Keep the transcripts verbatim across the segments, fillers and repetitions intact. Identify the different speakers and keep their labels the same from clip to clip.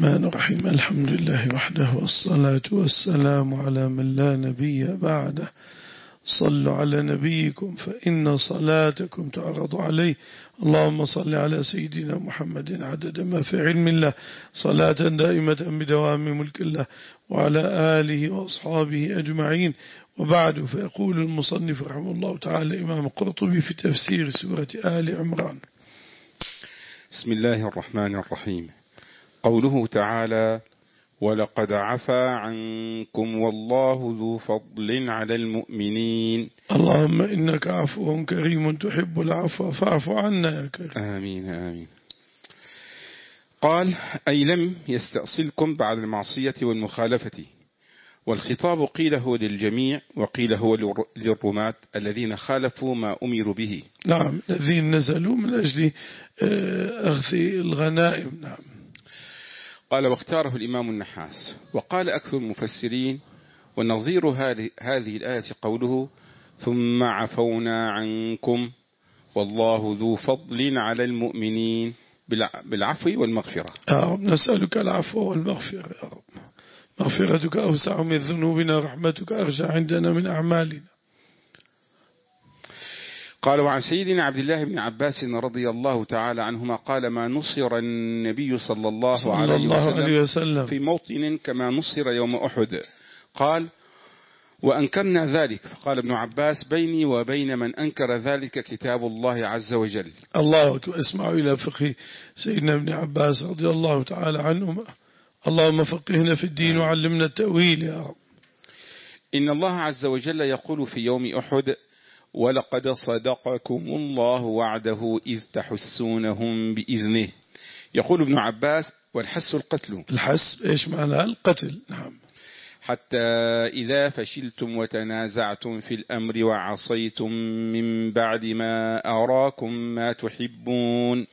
Speaker 1: الرحمن الرحيم. الحمد لله وحده والصلاة والسلام على من لا نبي بعده. صلوا على نبيكم فإن صلاتكم تعرض عليه. اللهم صل على سيدنا محمد عدد ما في علم الله صلاة دائمة بدوام ملك الله وعلى آله وأصحابه أجمعين. وبعد، فيقول المصنف رحمه الله تعالى إمام القرطبي في تفسير سورة آل عمران:
Speaker 2: بسم الله الرحمن الرحيم. قوله تعالى: ولقد عفا عنكم والله ذو فضل على المؤمنين.
Speaker 1: اللهم إنك عفو كريم تحب العفو فاعف عنا يا كريم.
Speaker 2: آمين آمين. قال: أي لم يستأصلكم بعد المعصية والمخالفة. والخطاب قيل هو للجميع وقيل هو للرماة الذين خالفوا ما أمروا به.
Speaker 1: نعم، الذين نزلوا من أجل أخذ الغنائم. نعم.
Speaker 2: قال: واختاره الإمام النحاس. وقال أكثر المفسرين: ونظير هذه الآية قوله: ثم عفونا عنكم والله ذو فضل على المؤمنين، بالعفو والمغفرة.
Speaker 1: يا رب نسألك العفو والمغفرة يا رب. مغفرتك أوسع من ذنوبنا، رحمتك أرجى عندنا من أعمالنا.
Speaker 2: قال: وعن سيدنا عبد الله بن عباس رضي الله تعالى عنهما قال: ما نصر النبي صلى الله, صلى عليه, الله وسلم عليه وسلم في موطن كما نصر يوم أحد. قال: وأنكرنا ذلك. فقال ابن عباس: بيني وبين من أنكر ذلك كتاب الله عز وجل.
Speaker 1: الله أكبر. اسمعوا إلى فقه سيدنا ابن عباس رضي الله تعالى عنهما. اللهم فقهنا في الدين وعلمنا التأويل يا رب.
Speaker 2: إن الله عز وجل يقول في يوم أحد: ولقد صدقكم الله وعده إذ تحسونهم بإذنه. يقول ابن عباس: والحس القتل.
Speaker 1: الحس إيش معنى القتل؟ نعم.
Speaker 2: حتى إذا فشلتم وتنازعتم في الأمر وعصيتم من بعد ما أراكم ما تحبون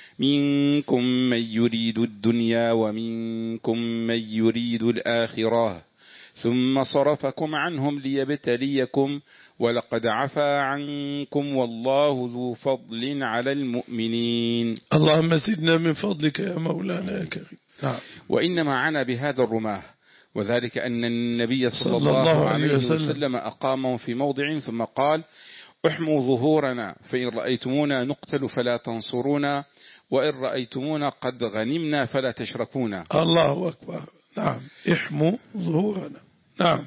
Speaker 2: منكم من يريد الدنيا ومنكم من يريد الآخرة ثم صرفكم عنهم ليبتليكم ولقد عفا عنكم والله ذو فضل على المؤمنين.
Speaker 1: اللهم زدنا من فضلك يا مولانا يا كريم. نعم.
Speaker 2: وإنما عنا بهذا الرماه، وذلك أن النبي صلى, صلى الله, الله عليه وسلم, وسلم أقامهم في موضع ثم قال: احموا ظهورنا فإن رأيتمونا نقتل فلا تنصرونا وإن رأيتمونا قد غنمنا فلا تشركونا.
Speaker 1: الله أكبر. نعم، احموا ظهورنا. نعم.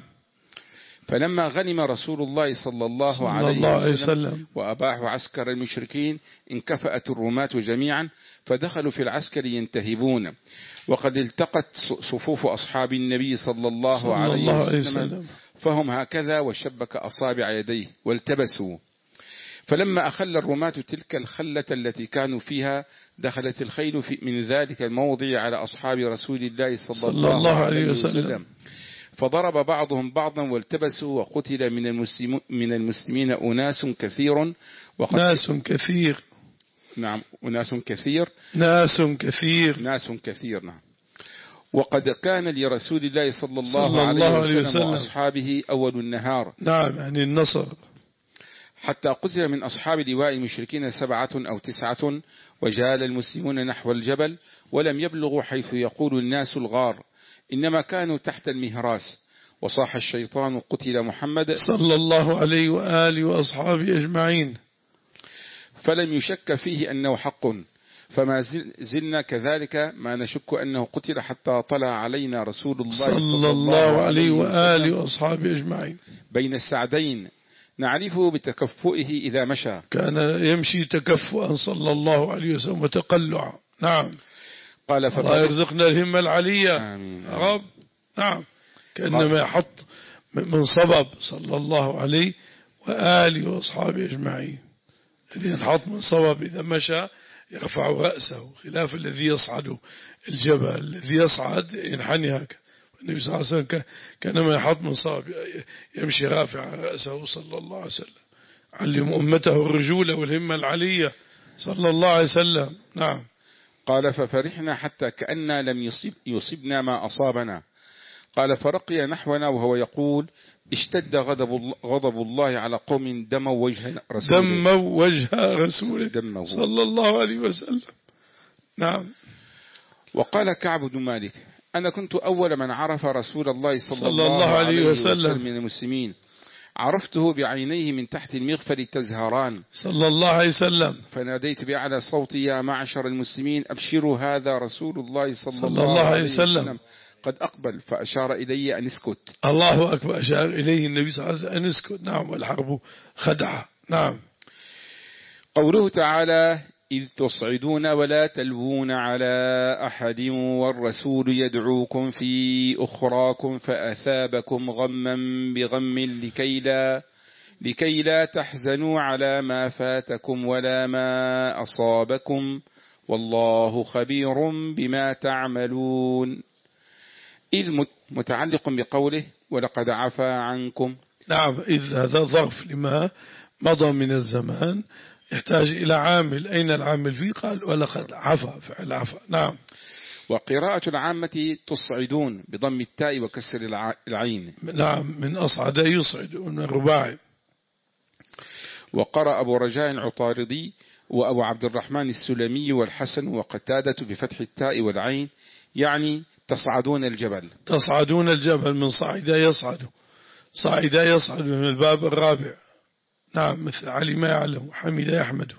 Speaker 2: فلما غنم رسول الله صلى الله صلى عليه الله وسلم, وسلم وأباحوا عسكر المشركين انكفأت الرماة جميعا فدخلوا في العسكر ينتهبون، وقد التقت صفوف أصحاب النبي صلى الله صلى عليه الله وسلم, وسلم فهم هكذا وشبك أصابع يديه والتبسوا. فلما أخل الرماة تلك الخلة التي كانوا فيها دخلت الخيل في من ذلك الموضع على أصحاب رسول الله صلى, صلى الله, الله عليه وسلم, وسلم فضرب بعضهم بعضا والتبسوا وقتل من المسلمين, من المسلمين أناس كثير
Speaker 1: ناس كثير
Speaker 2: نعم أناس كثير
Speaker 1: ناس كثير
Speaker 2: ناس كثير نعم. وقد كان لرسول الله صلى الله, صلى
Speaker 1: الله
Speaker 2: عليه
Speaker 1: وسلم,
Speaker 2: وسلم وأصحابه أول النهار.
Speaker 1: نعم، يعني النصر.
Speaker 2: حتى قتل من أصحاب لواء المشركين سبعة أو تسعة وجال المسلمون نحو الجبل ولم يبلغوا حيث يقول الناس الغار، إنما كانوا تحت المهراس. وصاح الشيطان: قتل محمد
Speaker 1: صلى الله عليه وآله وأصحابه أجمعين.
Speaker 2: فلم يشك فيه أنه حق، فما زلنا كذلك ما نشك أنه قتل حتى طلع علينا رسول الله
Speaker 1: صلى, صلى الله عليه وآله وأصحابه أجمعين
Speaker 2: بين السعدين نعرفه بتكفؤه إذا مشى،
Speaker 1: كان يمشي تكفؤا صلى الله عليه وسلم وتقلعا. نعم.
Speaker 2: قال:
Speaker 1: الله يرزقنا الهمة العلية.
Speaker 2: آمين.
Speaker 1: يا رب. نعم. كأنما يحط من صبب صلى الله عليه وآله وأصحابه أجمعين. الذي ينحط من صبب إذا مشى يرفع رأسه، خلاف الذي يصعد الجبل الذي يصعد ينحني هكذا. النبي صلى الله عليه وسلم كانما يحط من صبب يمشي رافع رأسه صلى الله عليه وسلم. علم أمته الرجولة والهمة العلية صلى الله عليه وسلم. نعم.
Speaker 2: قال: ففرحنا حتى كأننا لم يصيب يصيبنا ما أصابنا. قال: فرقي نحونا وهو يقول: اشتد غضب, غضب الله على قوم دموا وجه رسوله
Speaker 1: دموا وجه رسوله
Speaker 2: دموا.
Speaker 1: صلى الله عليه وسلم. نعم.
Speaker 2: وقال كعب بن مالك: أنا كنت أول من عرف رسول الله صلى,
Speaker 1: صلى الله عليه وسلم.
Speaker 2: وسلم من المسلمين، عرفته بعينيه من تحت المغفر تزهران
Speaker 1: صلى الله عليه وسلم،
Speaker 2: فناديت بأعلى صوتي: يا معشر المسلمين أبشروا، هذا رسول الله صلى,
Speaker 1: صلى الله عليه وسلم. وسلم
Speaker 2: قد أقبل. فأشار إلي أن اسكت.
Speaker 1: الله أكبر. أشار إليه النبي صلى الله عليه وسلم أن اسكت. نعم. والحرب خدعة. نعم.
Speaker 2: قوله تعالى: إذ تصعدون ولا تلوون على أحد والرسول يدعوكم في أخراكم فأثابكم غما بغم لكي لا, لكي لا تحزنوا على ما فاتكم ولا ما أصابكم والله خبير بما تعملون. إذ متعلق بقوله: ولقد عفا عنكم.
Speaker 1: نعم. إذ هذا ظرف لما مضى من الزمان يحتاج إلى عامل. أين العامل فيه؟ قال: ولقد عفا، فعل عفا. نعم.
Speaker 2: وقراءة العامة تصعدون بضم التاء وكسر العين.
Speaker 1: نعم. من أصعد يصعد، من الرباعي.
Speaker 2: وقرأ أبو رجاء العطاردي وأبو عبد الرحمن السلمي والحسن وقتادة بفتح التاء والعين، يعني تصعدون الجبل.
Speaker 1: تصعدون الجبل من صعد يصعد. صعد يصعد من الباب الرابع. نعم. مثل علي ما يعلم، حمد يحمد.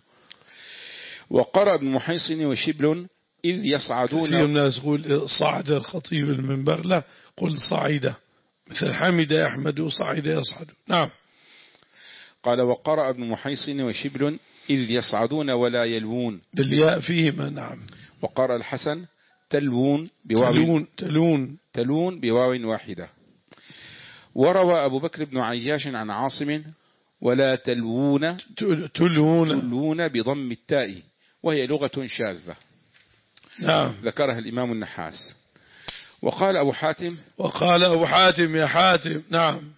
Speaker 2: وقرأ ابن محيصن وشبل: إذ يصعدون.
Speaker 1: كثير الناس يقول صعد الخطيب المنبر، لا، قل صعد، مثل حمد يحمد وصعد يصعد. نعم.
Speaker 2: قال: وقرأ ابن محيصن وشبل: إذ يصعدون ولا يلوون،
Speaker 1: بالياء فيهما. نعم.
Speaker 2: وقرأ الحسن: تلوون بواو
Speaker 1: تلون تلون
Speaker 2: تلون بواو واحدة. وروى أبو بكر بن عياش عن عاصم: ولا تلوون
Speaker 1: تلون
Speaker 2: تلون بضم التاء، وهي لغة شاذة.
Speaker 1: نعم.
Speaker 2: ذكرها الإمام النحاس. وقال أبو حاتم
Speaker 1: وقال أبو حاتم يا حاتم. نعم.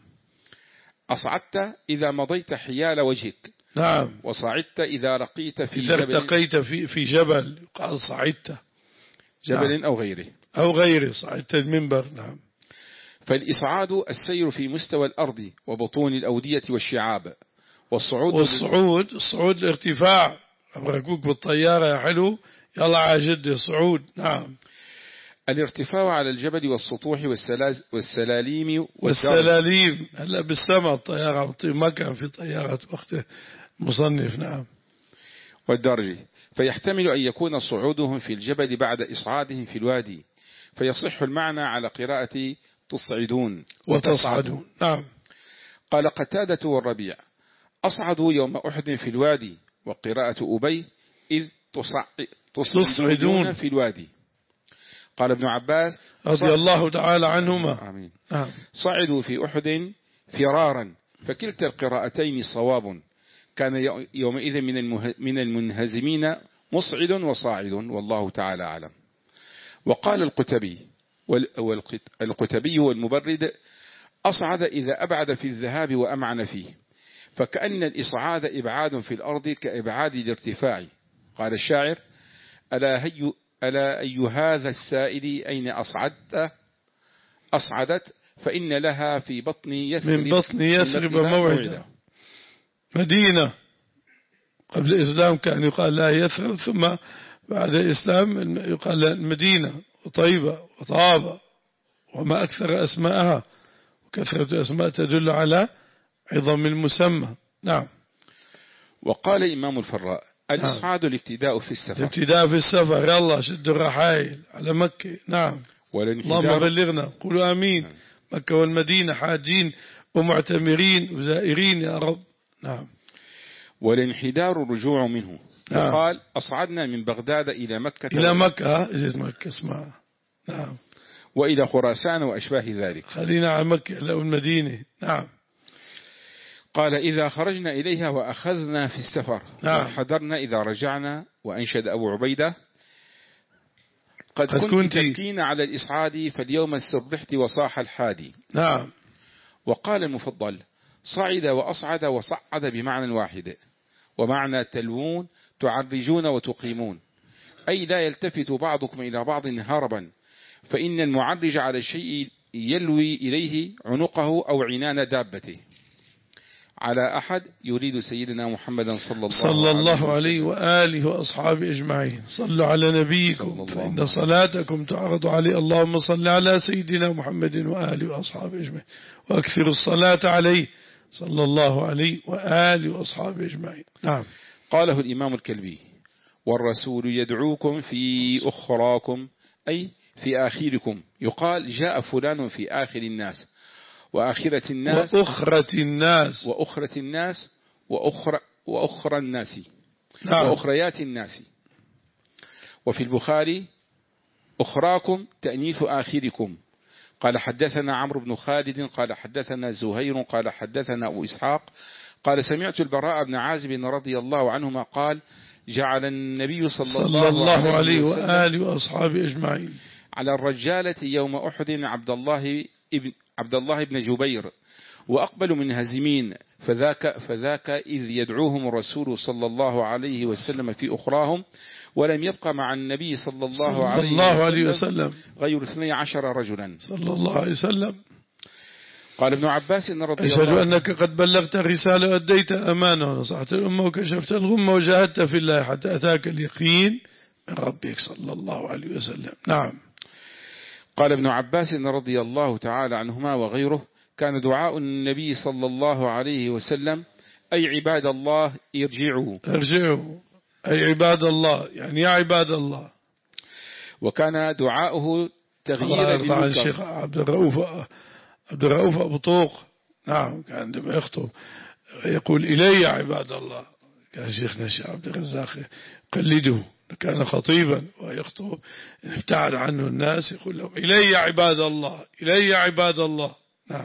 Speaker 2: أصعدت إذا مضيت حيال وجهك.
Speaker 1: نعم.
Speaker 2: وصعدت إذا رقيت في
Speaker 1: إذا
Speaker 2: جبل.
Speaker 1: ارتقيت في في جبل قال صعدت.
Speaker 2: جبل نعم. أو غيره
Speaker 1: أو غيره. صعدت المنبر. نعم.
Speaker 2: فالإصعاد السير في مستوى الأرض وبطون الأودية والشعاب. والصعود
Speaker 1: والصعود الصعود الارتفاع. أبركوك بالطيارة يا حلو، يلا على جد صعود. نعم.
Speaker 2: الارتفاع على الجبل والسطوح والسلاليم
Speaker 1: والسلاليم. هلا بالسماء الطيارة، ما كان في طيارة وقته مصنف. نعم.
Speaker 2: والدرج. فيحتمل أن يكون صعودهم في الجبل بعد إصعادهم في الوادي، فيصح المعنى على قراءة تصعدون
Speaker 1: وتصعدون. نعم.
Speaker 2: قال قتادة والربيع: أصعدوا يوم أحد في الوادي. وقراءة أبي: إذ تصعدون في الوادي. قال ابن عباس
Speaker 1: رضي الله تعالى عنهما:
Speaker 2: آمين.
Speaker 1: نعم.
Speaker 2: صعدوا في أحد فرارا. فكلتا القراءتين صواب. كان يومئذ من المنهزمين مصعد وصاعد، والله تعالى أعلم. وقال القتبي والقتبي والمبرد: أصعد إذا أبعد في الذهاب وأمعن فيه، فكأن الإصعاد إبعاد في الأرض كإبعاد الارتفاع. قال الشاعر: ألا, هي ألا أي هذا السائل أين أصعدت؟ أصعدت فإن لها في بطن يثرب
Speaker 1: من بطن يثرب موعدا. مدينة قبل الإسلام كان يقال لها يثرب، ثم بعد الإسلام يقال لها المدينة وطيبة وطابة، وما أكثر أسماءها، وكثرة أسماء تدل على عظم المسمى. نعم.
Speaker 2: وقال إمام الفراء: الإصعاد الابتداء في السفر.
Speaker 1: الابتداء في السفر، يلا شدوا الرحايل على مكة. نعم. اللهم بلغنا، قولوا آمين. نعم. مكة والمدينة حاجين ومعتمرين وزائرين يا رب. نعم.
Speaker 2: والانحدار الرجوع منه. نعم. وقال: أصعدنا من بغداد إلى مكة.
Speaker 1: إلى مكة إذا مكة اسمها. نعم.
Speaker 2: وإلى خراسان وأشباه ذلك.
Speaker 1: خلينا على مكة لو المدينة. نعم.
Speaker 2: قال: إذا خرجنا إليها وأخذنا في السفر.
Speaker 1: نعم.
Speaker 2: وحضرنا إذا رجعنا. وأنشد أبو عبيدة: قد, قد كنت, كنت تبكين على الإصعاد فاليوم استرحت وصاح الحادي.
Speaker 1: نعم.
Speaker 2: وقال المفضل: صعد وأصعد وصعد بمعنى واحد، ومعنى تلوون تعرجون وتقيمون، أي لا يلتفت بعضكم إلى بعض هربا، فإن المعرج على الشيء يلوي إليه عنقه أو عنان دابته. على أحد يريد سيدنا محمدا صلى الله,
Speaker 1: صلى الله عليه وآله وأصحابه أجمعين. صلوا على نبيكم فإن صلاتكم تعرض عليه. اللهم صل على سيدنا محمد وآله وأصحابه أجمعين وأكثر الصلاة عليه صلى الله عليه وآله وأصحابه أجمعين. نعم.
Speaker 2: قاله الإمام الكلبي: والرسول يدعوكم في أخراكم، أي في آخركم. يقال جاء فلان في آخر الناس وآخرة الناس
Speaker 1: وأخرة الناس
Speaker 2: وأخرة الناس وأخرى وأخرى الناس
Speaker 1: نعم.
Speaker 2: وأخريات الناس. وفي البخاري: أخراكم تأنيث آخركم. قال حدثنا عمرو بن خالد قال حدثنا زهير قال حدثنا أبو إسحاق قال سمعت البراء بن عازب رضي الله عنهما قال: جعل النبي صلى,
Speaker 1: صلى
Speaker 2: الله,
Speaker 1: الله عليه وآله وأصحابه أجمعين
Speaker 2: على الرجالة يوم أحد عبد الله ابن عبد الله بن جبير، وأقبلوا منهزمين، فذاك فذاك إذ يدعوهم الرسول صلى الله عليه وسلم في أخراهم، ولم يبقى مع النبي صلى الله,
Speaker 1: صلى
Speaker 2: عليه,
Speaker 1: الله عليه وسلم
Speaker 2: غير اثني عشر رجلا
Speaker 1: صلى الله عليه وسلم.
Speaker 2: قال ابن عباس رضي الله
Speaker 1: عنه: أشهد
Speaker 2: عنه:
Speaker 1: أنك قد بلغت الرسالة وأديت الأمانة ونصحت الأمة وكشفت الغمة وجاهدت في الله حتى أتاك اليقين من ربك صلى الله عليه وسلم. نعم.
Speaker 2: قال ابن عباس رضي الله تعالى عنهما وغيره: كان دعاء النبي صلى الله عليه وسلم: أي عباد الله ارجعوا
Speaker 1: ارجعوا، أي عباد الله، يعني يا عباد الله.
Speaker 2: وكان دعاؤه تغييرا للمنكر.
Speaker 1: عن الشيخ عبد الرؤوف عبد الرؤوف أبو طوق، نعم، كان عندما يخطب يقول: إلي يا عباد الله. كان شيخنا الشيخ عبد الرزاق قلده، كان خطيبا ويخطب ابتعد عنه الناس، يقول لهم: إلي يا عباد الله، إلي يا عباد الله. نعم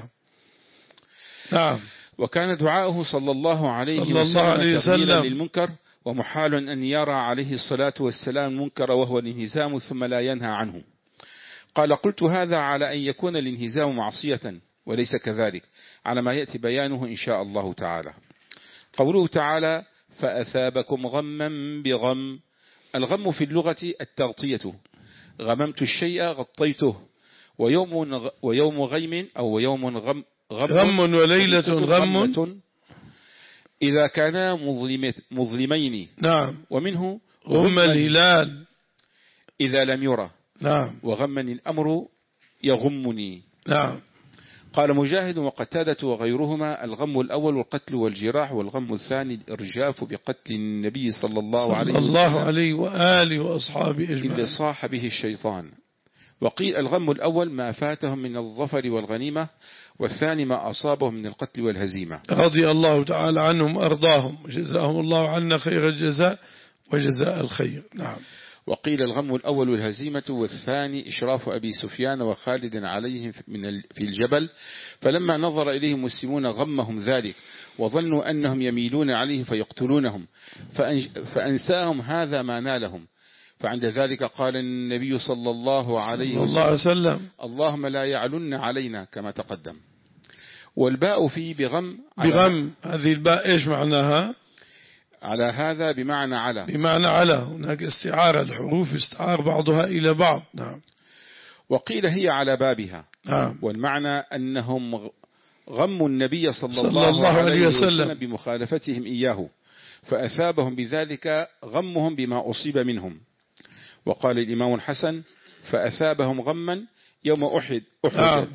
Speaker 1: نعم.
Speaker 2: وكان دعاؤه صلى الله عليه
Speaker 1: صلى الله عليه
Speaker 2: وسلم تغييرا
Speaker 1: وسلم.
Speaker 2: للمنكر، ومحال أن يرى عليه الصلاة والسلام المنكر وهو الانهزام ثم لا ينهى عنه. قال: قلت هذا على أن يكون الانهزام معصية، وليس كذلك، على ما يأتي بيانه إن شاء الله تعالى. قوله تعالى: فأثابكم غما بغم. الغم في اللغة التغطية، غممت الشيء غطيته. ويوم ويوم غيم أو يوم غم غم,
Speaker 1: غم وليلة غم
Speaker 2: إذا كانا مظلمين.
Speaker 1: نعم.
Speaker 2: ومنه
Speaker 1: غم الهلال
Speaker 2: إذا لم يرى.
Speaker 1: نعم.
Speaker 2: وغمني الأمر يغمني.
Speaker 1: نعم.
Speaker 2: قال مجاهد وقتادة وغيرهما: الغم الأول والقتل والجراح، والغم الثاني الإرجاف بقتل النبي صلى الله عليه وسلم
Speaker 1: صلى الله عليه وآله وأصحابه أجمعين
Speaker 2: إذ صاح به الشيطان. وقيل الغم الأول ما فاتهم من الظفر والغنيمة، والثاني ما أصابهم من القتل والهزيمة.
Speaker 1: رضي الله تعالى عنهم وأرضاهم وجزاهم الله عنا خير الجزاء وجزاء الخير. نعم.
Speaker 2: وقيل الغم الأول الهزيمة، والثاني إشراف أبي سفيان وخالد عليهم من في الجبل، فلما نظر إليهم المسلمون غمهم ذلك، وظنوا أنهم يميلون عليه فيقتلونهم، فأنساهم هذا ما نالهم. فعند ذلك قال النبي صلى الله عليه
Speaker 1: وسلم:
Speaker 2: اللهم لا يعلن علينا، كما تقدم. والباء فيه بغم
Speaker 1: بغم، هذه الباء إيش معناها؟
Speaker 2: على هذا بمعنى على،
Speaker 1: بمعنى على. هناك استعارة، الحروف استعار بعضها إلى بعض. نعم.
Speaker 2: وقيل هي على بابها.
Speaker 1: نعم.
Speaker 2: والمعنى أنهم غموا النبي صلى,
Speaker 1: صلى
Speaker 2: الله,
Speaker 1: الله عليه وسلم.
Speaker 2: وسلم بمخالفتهم إياه، فأثابهم بذلك غمهم بما أصيب منهم. وقال الإمام الحسن: فأثابهم غما يوم أحد أحد
Speaker 1: نعم.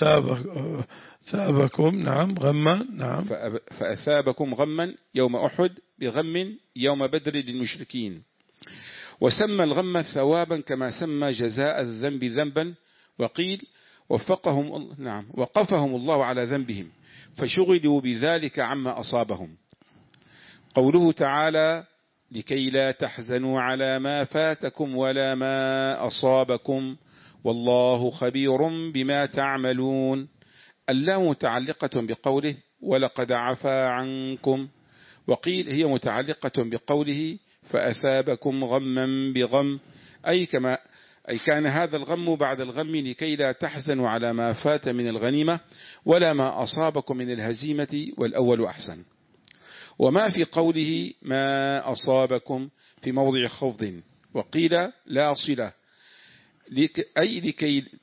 Speaker 1: فأثابكم نعم غما نعم
Speaker 2: فأثابكم غما يوم أحد بغم يوم بدر للمشركين. وسمى الغم ثوابا كما سمى جزاء الذنب ذنبا. وقيل وفقهم نعم وقفهم الله على ذنبهم فشغلوا بذلك عما أصابهم. قوله تعالى: لكي لا تحزنوا على ما فاتكم ولا ما أصابكم والله خبير بما تعملون. اللام متعلقة بقوله: ولقد عفا عنكم. وقيل هي متعلقة بقوله: فأثابكم غما بغم، أي كما أي كان هذا الغم بعد الغم لكي لا تحزنوا على ما فات من الغنيمة ولا ما أصابكم من الهزيمة، والأول أحسن. وما في قوله ما أصابكم في موضع خفض. وقيل لا صلة، أي لكي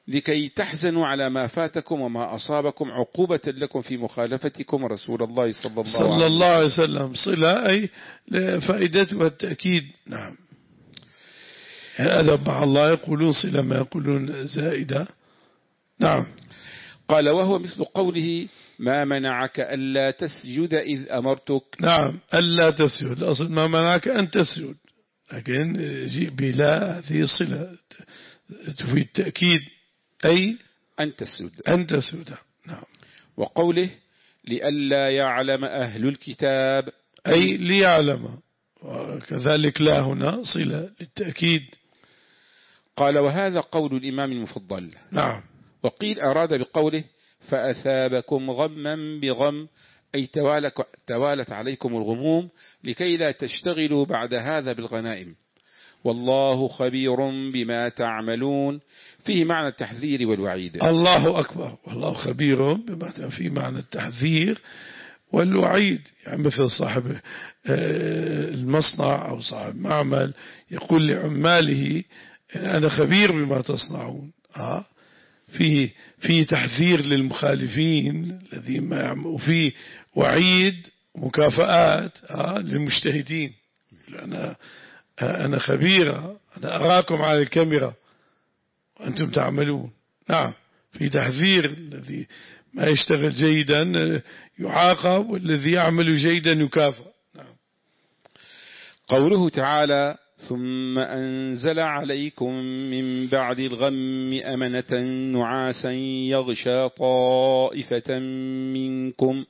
Speaker 2: لكي تحزنوا على ما فاتكم وما أصابكم عقوبة لكم في مخالفتكم رسول الله صلى الله,
Speaker 1: صلى الله عليه وسلم. صلة أي فائدتها التأكيد. نعم. الأدب مع الله يقولون صلة ما يقولون زائدة. نعم.
Speaker 2: قال وهو مثل قوله ما منعك ألا تسجد إذ أمرتك.
Speaker 1: نعم ألا تسجد، الأصل ما منعك أن تسجد، لكن جيء بلا هذه صلة تفيد التأكيد أي
Speaker 2: أن تسجد
Speaker 1: أن تسجد. نعم.
Speaker 2: وقوله لئلا يعلم أهل الكتاب
Speaker 1: أي ليعلم، وكذلك لا هنا صلة للتأكيد.
Speaker 2: قال وهذا قول الإمام المفضل.
Speaker 1: نعم.
Speaker 2: وقيل أراد بقوله فأثابكم غما بغم، أي توالت عليكم الغموم لكي لا تشتغلوا بعد هذا بالغنائم. والله خبير بما تعملون، فيه معنى التحذير والوعيد.
Speaker 1: الله أكبر. والله خبير بما فيه معنى التحذير والوعيد. يعني مثل صاحب المصنع أو صاحب معمل يقول لعماله أنا خبير بما تصنعون. آه فيه فيه تحذير للمخالفين الذين ما يعملوا، وفيه وعيد مكافآت آه للمجتهدين. أنا أنا خبيرة، أنا أراكم على الكاميرا وأنتم تعملون. نعم. في تحذير، الذي ما يشتغل جيدا يعاقب والذي يعمل جيدا يكافأ. نعم.
Speaker 2: قوله تعالى ثم أنزل عليكم من بعد الغم أمنة نعاسا يغشى طائفة منكم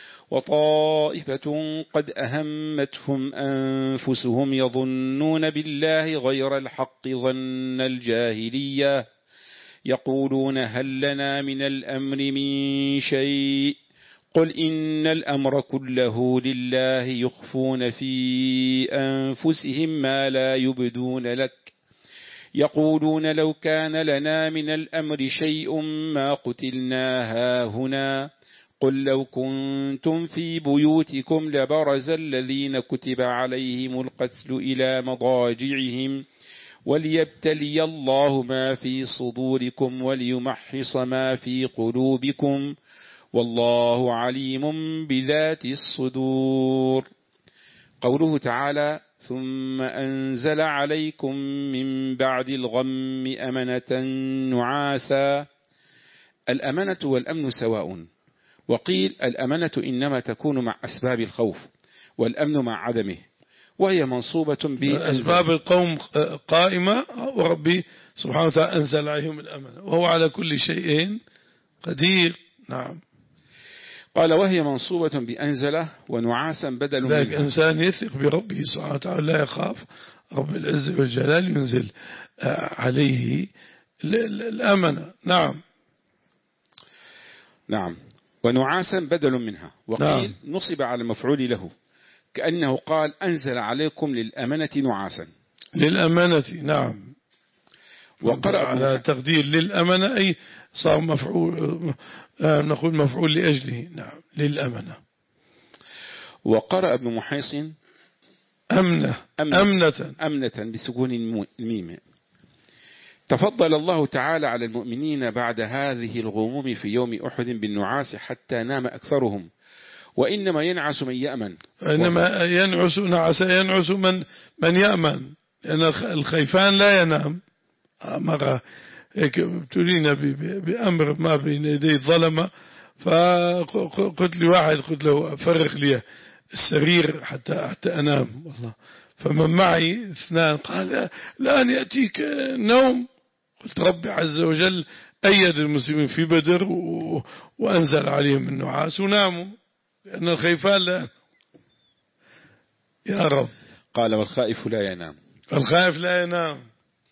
Speaker 2: وطائفة قد أهمتهم أنفسهم يظنون بالله غير الحق ظن الجاهلية يقولون هل لنا من الأمر من شيء قل إن الأمر كله لله يخفون في أنفسهم ما لا يبدون لك يقولون لو كان لنا من الأمر شيء ما قتلنا هاهنا قل لو كنتم في بيوتكم لبرز الذين كتب عليهم القتل إلى مضاجعهم وليبتلي الله ما في صدوركم وليمحص ما في قلوبكم والله عليم بذات الصدور. قوله تعالى ثم أنزل عليكم من بعد الغم أمنة نعاسا، الأمنة والأمن سواء، وقيل الأمنة إنما تكون مع أسباب الخوف والأمن مع عدمه، وهي منصوبة
Speaker 1: بأسباب القوم قائمة، وربي سبحانه وتعالى أنزل عليهم الأمنة وهو على كل شيء قدير. نعم.
Speaker 2: قال وهي منصوبة بأنزله ونعاسا بدل منها.
Speaker 1: ذلك إنسان يثق بربه سبحانه وتعالى لا يخاف رب العزة والجلال ينزل عليه الأمنة. نعم.
Speaker 2: نعم. ونعاسا بدل منها، وقيل نعم. نصب على المفعول له كأنه قال أنزل عليكم للأمانة نعاسا
Speaker 1: للأمانة. نعم. وقرأ على تقدير للأمانة أي صار مفعول، نقول مفعول لأجله. نعم للأمانة.
Speaker 2: وقرأ ابن محيص
Speaker 1: أمنة أمنة
Speaker 2: أمنة بسكون الميم. تفضل الله تعالى على المؤمنين بعد هذه الغموم في يوم أحد بالنعاس حتى نام أكثرهم، وإنما ينعس من يأمن.
Speaker 1: إنما ينعس نعس ينعس من من يأمن، لأن الخيفان لا ينام. مرة هيك ابتلينا بأمر ما بين يدي الظلمة، فقلت لي واحد قلت له فرغ لي السرير حتى حتى أنام والله. فمن معي اثنان قال الآن يأتيك النوم. قلت ربي عز وجل أيد المسلمين في بدر وأنزل عليهم النعاس وناموا، لأن الخيفان لا. يا رب.
Speaker 2: قال والخائف لا ينام.
Speaker 1: الخائف لا ينام.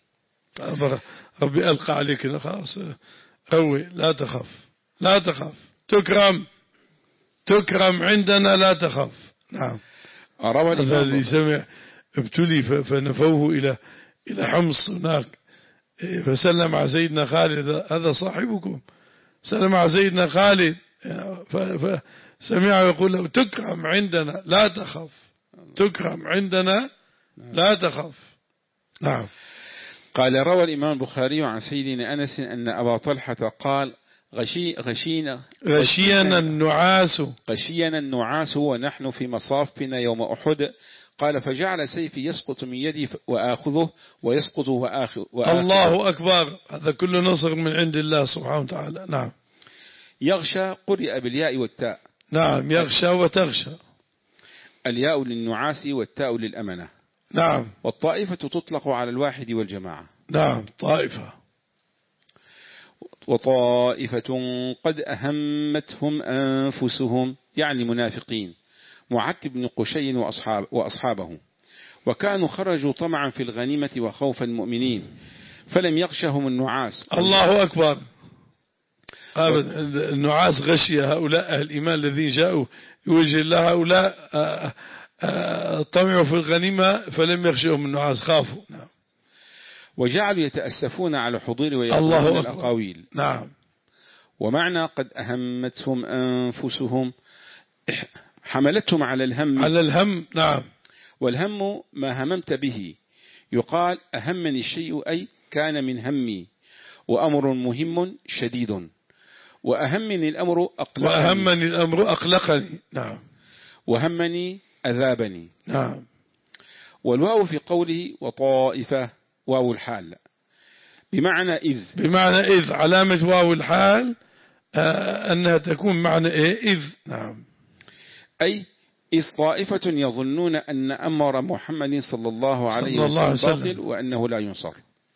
Speaker 1: ربي ألقى عليك خلاص روي لا تخف لا تخف تكرم تكرم عندنا لا تخف. نعم. الذي سمع ابتلي فنفوه إلى إلى حمص هناك فسلم على سيدنا خالد، هذا صاحبكم سلم على سيدنا خالد فسمعه يقول له تكرم عندنا لا تخف تكرم عندنا لا تخف. نعم.
Speaker 2: قال روى الإمام البخاري عن سيدنا أنس أن أبا طلحة قال غشي غشينا
Speaker 1: غشينا النعاس
Speaker 2: غشينا النعاس ونحن في مصافنا يوم أحد. قال فجعل سيفي يسقط من يدي وآخذه ويسقط وآخذ
Speaker 1: الله أكبر. هذا كله نصر من عند الله سبحانه وتعالى. نعم.
Speaker 2: يغشى قرئ بالياء والتاء.
Speaker 1: نعم يغشى وتغشى.
Speaker 2: الياء للنعاس والتاء للأمنة.
Speaker 1: نعم.
Speaker 2: والطائفة تطلق على الواحد والجماعة.
Speaker 1: نعم طائفة.
Speaker 2: وطائفة قد أهمتهم أنفسهم يعني منافقين معت بن قشي وأصحاب وأصحابه، وكانوا خرجوا طمعا في الغنيمة وخوف المؤمنين فلم يغشهم النعاس.
Speaker 1: الله أكبر. أبدا النعاس غشي هؤلاء أهل الإيمان الذين جاءوا يوجه الله هؤلاء طمعوا في الغنيمة فلم يغشهم النعاس خافوا. نعم.
Speaker 2: وجعلوا يتأسفون على حضور ويقولون الأقاويل.
Speaker 1: نعم.
Speaker 2: ومعنى قد أهمتهم أنفسهم حملتهم على الهم.
Speaker 1: على الهم. نعم.
Speaker 2: والهم ما هممت به. يقال أهمني الشيء أي كان من همي وأمر مهم شديد. وأهمني الأمر أقلقني.
Speaker 1: وأهمني الأمر أقلقني. نعم.
Speaker 2: وهمني أذابني.
Speaker 1: نعم.
Speaker 2: والواو في قوله وطائفة واو الحال بمعنى إذ.
Speaker 1: بمعنى إذ علامة واو الحال آه أنها تكون معنى إيه إذ. نعم.
Speaker 2: أي إذ طائفة يظنون أن أمر محمد صلى الله عليه وسلم باطل وأنه لا ينصر.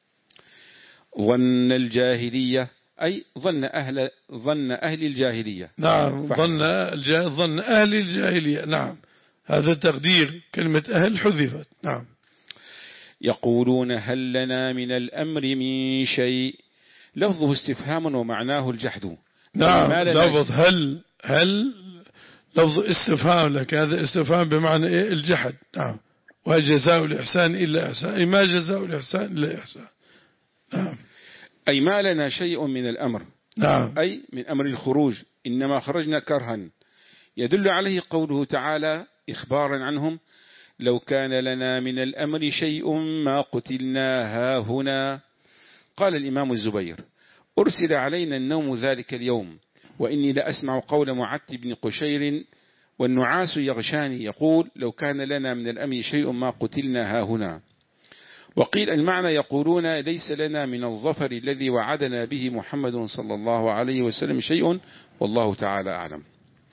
Speaker 2: ظن الجاهلية أي ظن أهل ظن أهل الجاهلية.
Speaker 1: نعم. ظن الجا... ظن أهل الجاهلية. نعم. هذا تقدير كلمة أهل حذفت. نعم.
Speaker 2: يقولون هل لنا من الأمر من شيء. لفظه استفهام ومعناه الجحد.
Speaker 1: نعم. لفظ هل هل لفظ استفهام لك هذا استفهام بمعنى إيه الجحد. نعم. وجزاء الإحسان إلا إحسان. ما جزاء الإحسان إلا إحسان. نعم.
Speaker 2: أي ما لنا شيء من الأمر.
Speaker 1: نعم.
Speaker 2: أي من أمر الخروج إنما خرجنا كرها. يدل عليه قوله تعالى إخبارا عنهم لو كان لنا من الأمر شيء ما قتلنا هاهنا. قال الإمام الزبير أرسل علينا النوم ذلك اليوم وإني لأسمع قول معت بن قشير والنعاس يغشاني يقول لو كان لنا من الأمر شيء ما قتلنا هاهنا. وقيل المعنى يقولون ليس لنا من الظفر الذي وعدنا به محمد صلى الله عليه وسلم شيء والله تعالى أعلم.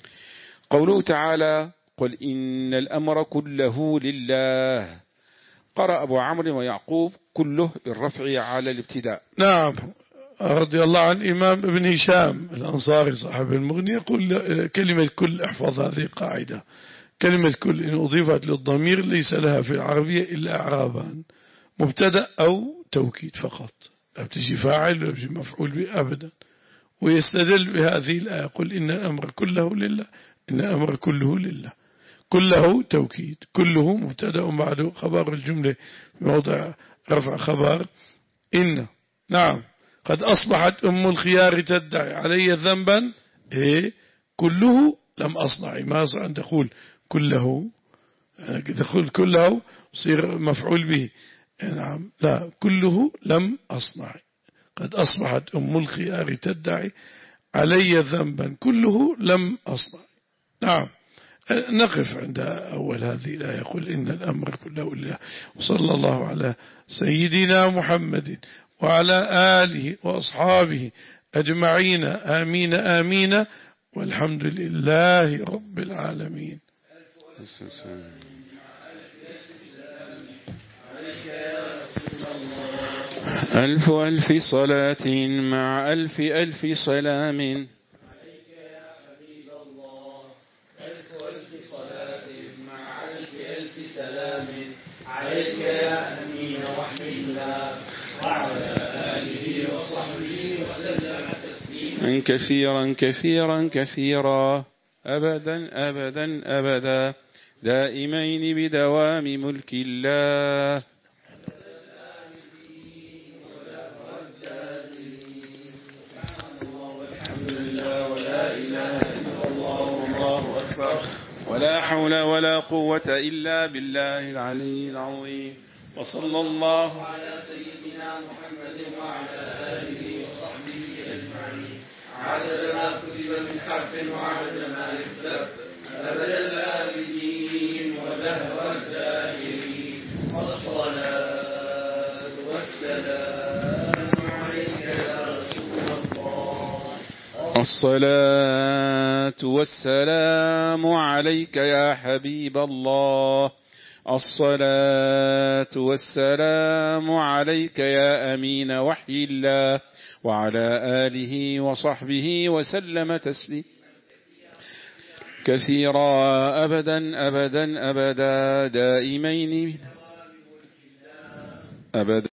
Speaker 2: قوله تعالى قل إن الأمر كله لله. قرأ أبو عمرو ويعقوب كله بالرفع على الابتداء.
Speaker 1: نعم. رضي الله عن إمام ابن هشام الأنصاري صاحب المغني يقول كلمة كل احفظ هذه قاعدة. كلمة كل إن أضيفت للضمير ليس لها في العربية إلا إعرابان مبتدأ أو توكيد فقط. لا بتجي فاعل ولا بتجي مفعول به أبدا. ويستدل بهذه الآية قل إن الأمر كله لله. إن الأمر كله لله. كله توكيد. كله مبتدأ وبعده خبر الجملة في موضع رفع خبر إن. نعم. قد أصبحت أم الخيار تدعي علي ذنبا إيه كله لم أصنع. ما أصنع أن تقول كله يعني تقول كله يصير مفعول به. نعم. لا كله لم أصنع. قد أصبحت أم الخيار تدعي علي ذنبا كله لم أصنع. نعم. نقف عند أول هذه الآية يقول إن الأمر كله لله. وصلى الله على سيدنا محمد وعلى آله وأصحابه أجمعين آمين آمين والحمد لله رب العالمين.
Speaker 2: ألف ألف صلاة مع ألف ألف سلام.
Speaker 3: عليك يا أمين رحمة الله وعلى آله وصحبه وسلم تسليما
Speaker 2: كثيرا كثيرا كثيرا أبدا أبدا أبدا دائمين بدوام ملك الله.
Speaker 3: والحمد لله ولا إله إلا الله والله أكبر
Speaker 2: ولا حول ولا قوة إلا بالله العلي العظيم. وصلى الله
Speaker 3: على سيدنا محمد وعلى آله وصحبه أجمعين عدد ما كتب من حرف وعدد ما يكتب أبد الآبدين ودهر الداهرين. الصلاة والسلام عليك يا رسول الله.
Speaker 2: الصلاة والسلام عليك يا حبيب الله. الصلاة والسلام عليك يا أمين وحي الله وعلى آله وصحبه وسلم تسليما كثيرا أبدا أبدا أبدا دائمين أبدا.